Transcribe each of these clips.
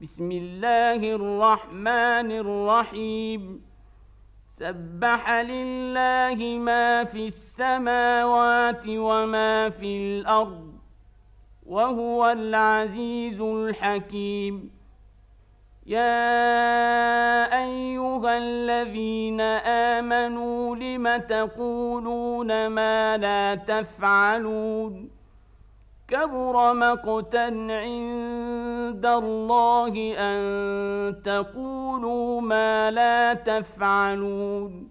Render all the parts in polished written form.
بسم الله الرحمن الرحيم سبح لله ما في السماوات وما في الأرض وهو العزيز الحكيم يا أيها الذين آمنوا لم تقولون ما لا تفعلون كبر مقتا عند الله أن تقولوا ما لا تفعلون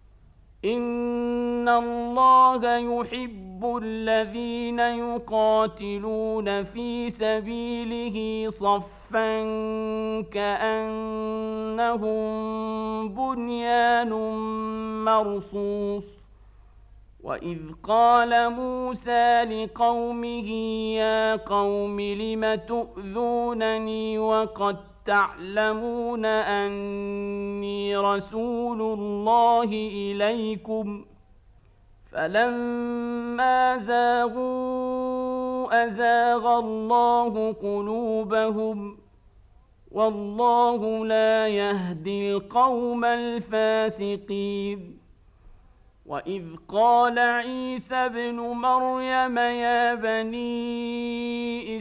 إن الله يحب الذين يقاتلون في سبيله صفا كأنهم بنيان مرصوص وإذ قال موسى لقومه يا قوم لم تؤذونني وقد تعلمون أني رسول الله إليكم فلما زاغوا أزاغ الله قلوبهم والله لا يهدي القوم الفاسقين وإذ قال عيسى ابن مريم يا بني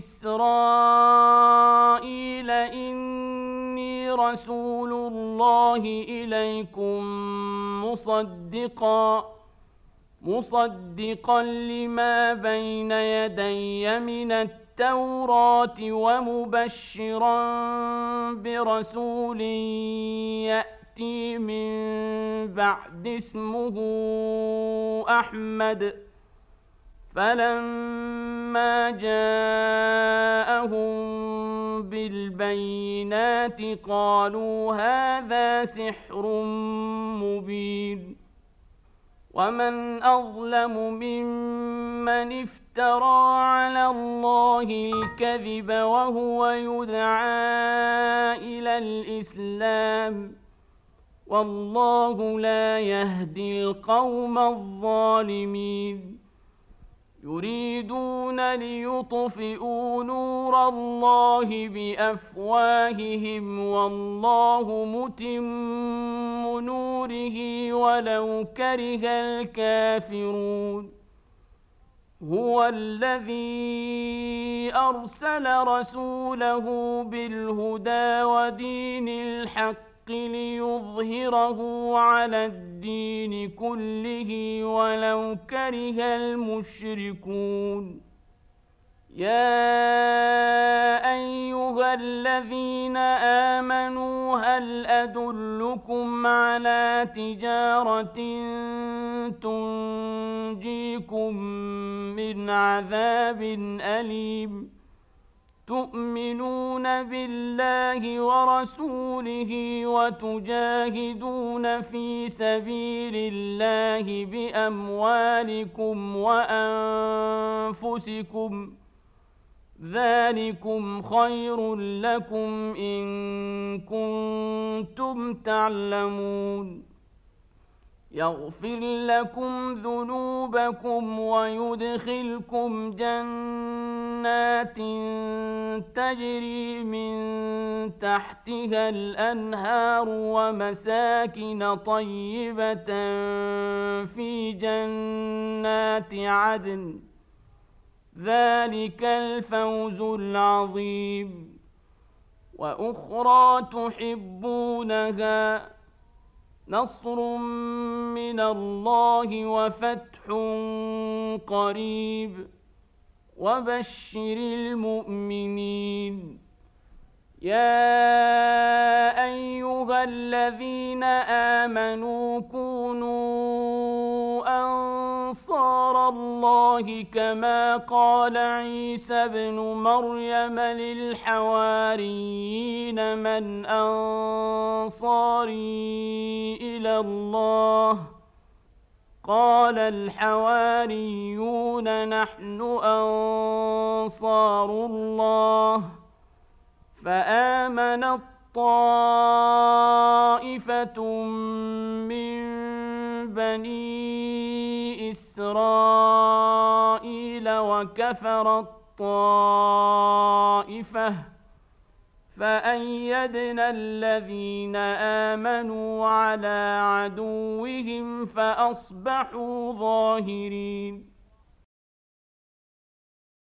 إسرائيل إني رسول الله إليكم مصدقا لما بين يدي من التوراة ومبشرا برسول يأتي من بعد اسمه أحمد فلما جاءهم بالبينات قالوا هذا سحر مبين ومن أظلم ممن افترى على الله الكذب وهو يدعى إلى الإسلام والله لا يهدي القوم الظالمين يريدون ليطفئوا نور الله بأفواههم والله متم نوره ولو كره الكافرون هو الذي أرسل رسوله بالهدى ودين الحق ليظهره على الدين كله ولو كره المشركون يا أيها الذين آمنوا هل أدلكم على تجارة تنجيكم من عذاب أليم تؤمنون بالله ورسوله وتجاهدون في سبيل الله بأموالكم وأنفسكم ذلكم خير لكم إن كنتم تعلمون يغفر لكم ذنوبكم ويدخلكم جنات تجري من تحتها الأنهار ومساكن طيبة في جنات عدن ذلك الفوز العظيم وأخرى تحبونها نصر من الله وفتح قريب وبشر المؤمنين يا أيها الذين آمنوا كونوا أنصار الله كما قال عيسى ابن مريم للحواريين من أنصاري إلى الله قال الحواريون نحن أنصار الله فآمنت طائفة من بني إسرائيل وكفرت طائفة فأيدنا الذين آمنوا على عدوهم فأصبحوا ظاهرين.